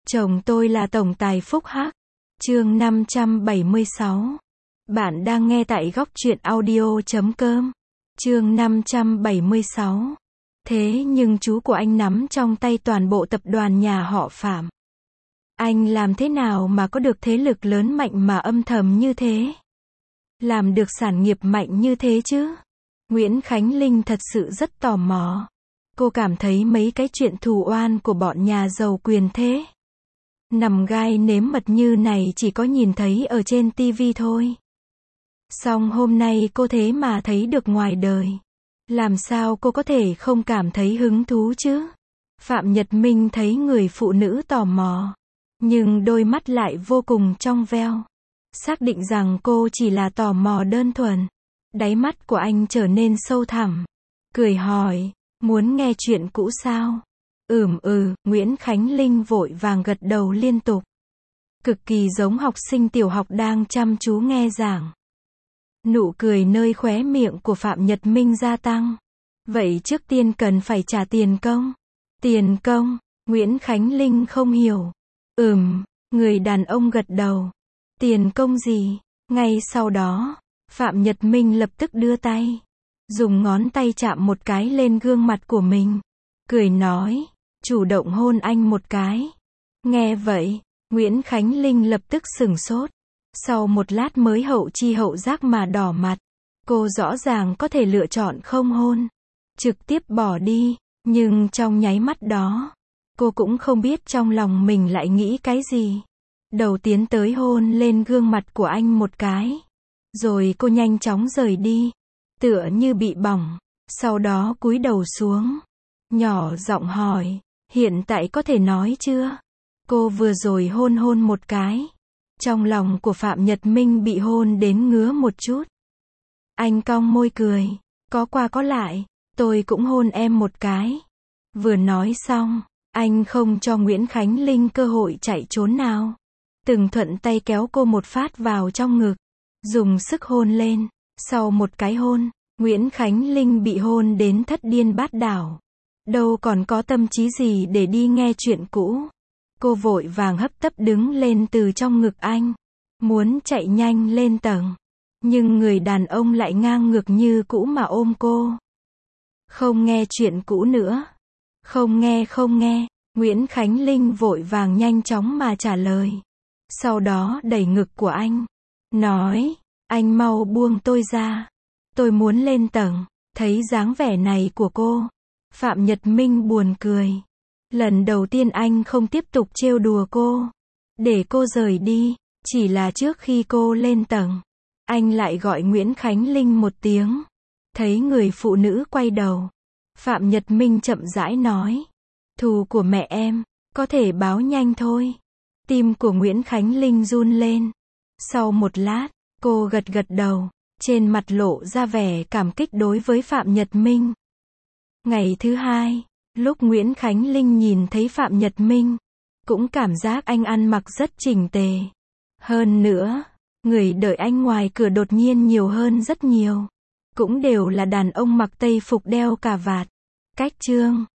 Chồng tôi là tổng tài phúc hắc. Chương 576. Bạn đang nghe tại góc truyện audio.com. Chương 576. Thế nhưng chú của anh nắm trong tay toàn bộ tập đoàn nhà họ Phạm. Anh làm thế nào mà có được thế lực lớn mạnh mà âm thầm như thế? Làm được sản nghiệp mạnh như thế chứ? Nguyễn Khánh Linh thật sự rất tò mò. Cô cảm thấy mấy cái chuyện thù oan của bọn nhà giàu quyền thế, nằm gai nếm mật như này chỉ có nhìn thấy ở trên tivi thôi. Song hôm nay cô thế mà thấy được ngoài đời. Làm sao cô có thể không cảm thấy hứng thú chứ? Phạm Nhật Minh thấy người phụ nữ tò mò, nhưng đôi mắt lại vô cùng trong veo. Xác định rằng cô chỉ là tò mò đơn thuần. Đáy mắt của anh trở nên sâu thẳm. Cười hỏi, muốn nghe chuyện cũ sao? Nguyễn Khánh Linh vội vàng gật đầu liên tục. Cực kỳ giống học sinh tiểu học đang chăm chú nghe giảng. Nụ cười nơi khóe miệng của Phạm Nhật Minh gia tăng. Vậy trước tiên cần phải trả tiền công. Tiền công? Nguyễn Khánh Linh không hiểu. Người đàn ông gật đầu. Tiền công gì? Ngay sau đó, Phạm Nhật Minh lập tức đưa tay, dùng ngón tay chạm một cái lên gương mặt của mình. Cười nói, chủ động hôn anh một cái. Nghe vậy, Nguyễn Khánh Linh lập tức sửng sốt. Sau một lát mới hậu chi hậu giác mà đỏ mặt. Cô rõ ràng có thể lựa chọn không hôn, trực tiếp bỏ đi. Nhưng trong nháy mắt đó, cô cũng không biết trong lòng mình lại nghĩ cái gì. Đầu tiến tới hôn lên gương mặt của anh một cái. Rồi cô nhanh chóng rời đi, tựa như bị bỏng. Sau đó cúi đầu xuống, nhỏ giọng hỏi, hiện tại có thể nói chưa? Cô vừa rồi hôn một cái. Trong lòng của Phạm Nhật Minh bị hôn đến ngứa một chút. Anh cong môi cười, có qua có lại, tôi cũng hôn em một cái. Vừa nói xong, anh không cho Nguyễn Khánh Linh cơ hội chạy trốn nào. Từng thuận tay kéo cô một phát vào trong ngực, dùng sức hôn lên. Sau một cái hôn, Nguyễn Khánh Linh bị hôn đến thất điên bát đảo. Đâu còn có tâm trí gì để đi nghe chuyện cũ. Cô vội vàng hấp tấp đứng lên từ trong ngực anh, muốn chạy nhanh lên tầng. Nhưng người đàn ông lại ngang ngược như cũ mà ôm cô. Không nghe chuyện cũ nữa. Không nghe. Nguyễn Khánh Linh vội vàng nhanh chóng mà trả lời. Sau đó đẩy ngực của anh, nói, anh mau buông tôi ra. Tôi muốn lên tầng. Thấy dáng vẻ này của cô, Phạm Nhật Minh buồn cười. Lần đầu tiên anh không tiếp tục trêu đùa cô, để cô rời đi. Chỉ là trước khi cô lên tầng, anh lại gọi Nguyễn Khánh Linh một tiếng. Thấy người phụ nữ quay đầu, Phạm Nhật Minh chậm rãi nói, thù của mẹ em, có thể báo nhanh thôi. Tim của Nguyễn Khánh Linh run lên. Sau một lát, cô gật đầu, trên mặt lộ ra vẻ cảm kích đối với Phạm Nhật Minh. Ngày thứ hai, lúc Nguyễn Khánh Linh nhìn thấy Phạm Nhật Minh, cũng cảm giác anh ăn mặc rất chỉnh tề. Hơn nữa, người đợi anh ngoài cửa đột nhiên nhiều hơn rất nhiều. Cũng đều là đàn ông mặc tây phục đeo cà vạt. Cách chương